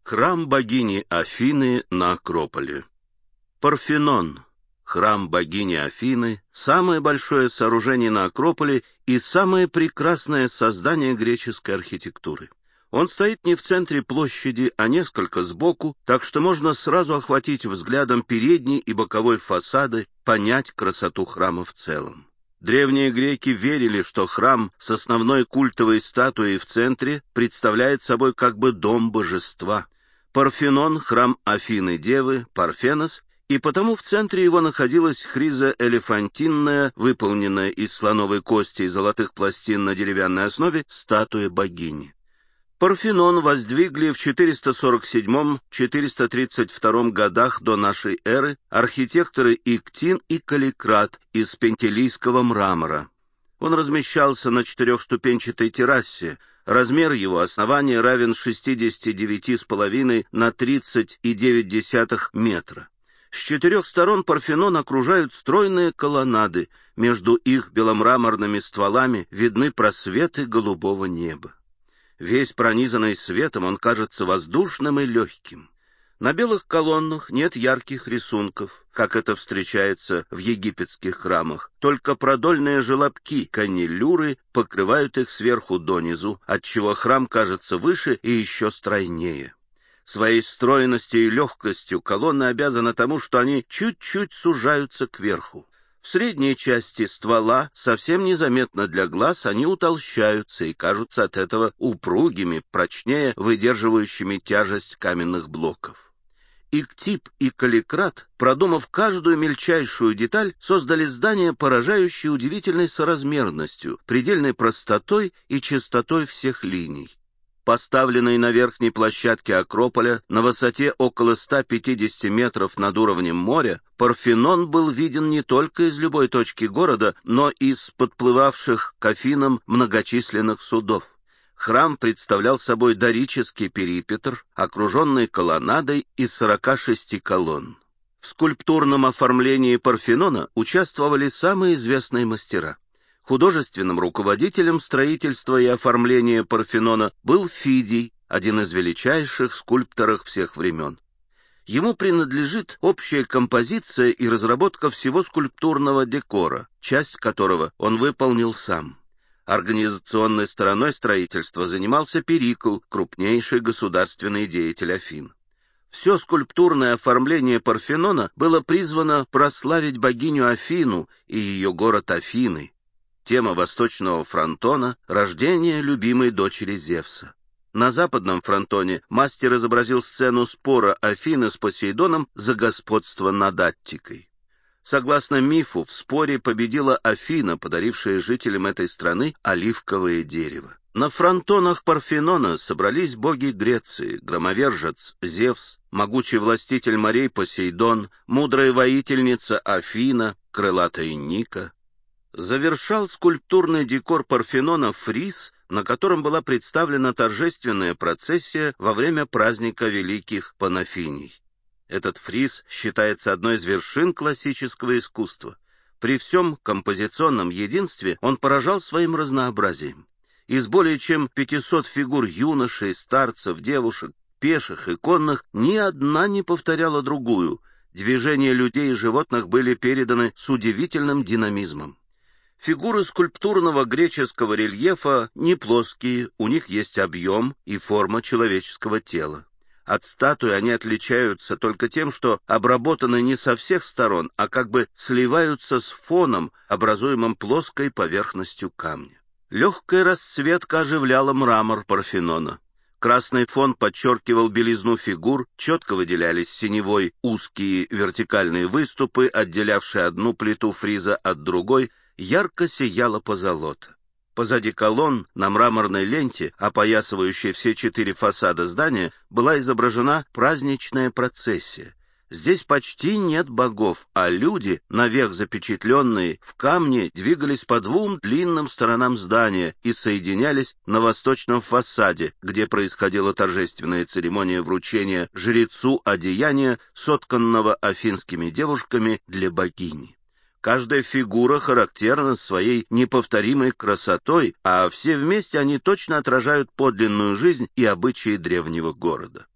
Храм богини Афины на Акрополе. Парфенон, храм богини Афины, самое большое сооружение на Акрополе и самое прекрасное создание греческой архитектуры. Он стоит не в центре площади, а несколько сбоку, так что можно сразу охватить взглядом передний и боковой фасады, понять красоту храма в целом. Древние греки верили, что храм с основной культовой статуей в центре представляет собой как бы дом божества. Парфенон — храм Афины-девы, Парфенос, и потому в центре его находилась хриза элефантинная, выполненная из слоновой кости и золотых пластин на деревянной основе, статуя богини. Парфенон воздвигли в 447-432 годах до нашей эры архитекторы Иктин и Калликрат из пентелийского мрамора. Он размещался на четырехступенчатой террасе. Размер его основания равен 69,5 на 30,9 метра. С четырех сторон Парфенон окружают стройные колоннады. Между их беломраморными стволами видны просветы голубого неба. Весь пронизанный светом, он кажется воздушным и легким. На белых колоннах нет ярких рисунков, как это встречается в египетских храмах. Только продольные желобки, каннелюры, покрывают их сверху донизу, отчего храм кажется выше и еще стройнее. Своей стройностью и легкостью колонны обязаны тому, что они чуть-чуть сужаются кверху. В средней части ствола, совсем незаметно для глаз, они утолщаются и кажутся от этого упругими, прочнее, выдерживающими тяжесть каменных блоков. Иктип и Калликрат, продумав каждую мельчайшую деталь, создали здание, поражающее удивительной соразмерностью, предельной простотой и чистотой всех линий. Поставленный на верхней площадке Акрополя на высоте около 150 метров над уровнем моря, Парфенон был виден не только из любой точки города, но и из подплывавших к Афинам многочисленных судов. Храм представлял собой дорический периметр, окруженный колоннадой из 46 колонн. В скульптурном оформлении Парфенона участвовали самые известные мастера. Художественным руководителем строительства и оформления Парфенона был Фидий, один из величайших скульпторов всех времен. Ему принадлежит общая композиция и разработка всего скульптурного декора, часть которого он выполнил сам. Организационной стороной строительства занимался Перикл, крупнейший государственный деятель Афин. Все скульптурное оформление Парфенона было призвано прославить богиню Афину и ее город Афины. Тема восточного фронтона — рождение любимой дочери Зевса. На западном фронтоне мастер изобразил сцену спора Афины с Посейдоном за господство над Аттикой. Согласно мифу, в споре победила Афина, подарившая жителям этой страны оливковое дерево. На фронтонах Парфенона собрались боги Греции: громовержец Зевс, могучий властитель морей Посейдон, мудрая воительница Афина, крылатая Ника. Завершал скульптурный декор Парфенона фриз, на котором была представлена торжественная процессия во время праздника великих Панафиний. Этот фриз считается одной из вершин классического искусства. При всем композиционном единстве он поражал своим разнообразием. Из более чем 500 фигур юношей, старцев, девушек, пеших и конных ни одна не повторяла другую. Движения людей и животных были переданы с удивительным динамизмом. Фигуры скульптурного греческого рельефа не плоские, у них есть объем и форма человеческого тела. От статуи они отличаются только тем, что обработаны не со всех сторон, а как бы сливаются с фоном, образуемым плоской поверхностью камня. Легкая расцветка оживляла мрамор Парфенона. Красный фон подчеркивал белизну фигур, четко выделялись синевой узкие вертикальные выступы, отделявшие одну плиту фриза от другой, ярко сияла позолота. Позади колонн на мраморной ленте, опоясывающей все 4 фасада здания, была изображена праздничная процессия. Здесь почти нет богов, а люди, навек запечатленные в камне, двигались по 2 длинным сторонам здания и соединялись на восточном фасаде, где происходила торжественная церемония вручения жрецу одеяния, сотканного афинскими девушками для богини. Каждая фигура характерна своей неповторимой красотой, а все вместе они точно отражают подлинную жизнь и обычаи древнего города.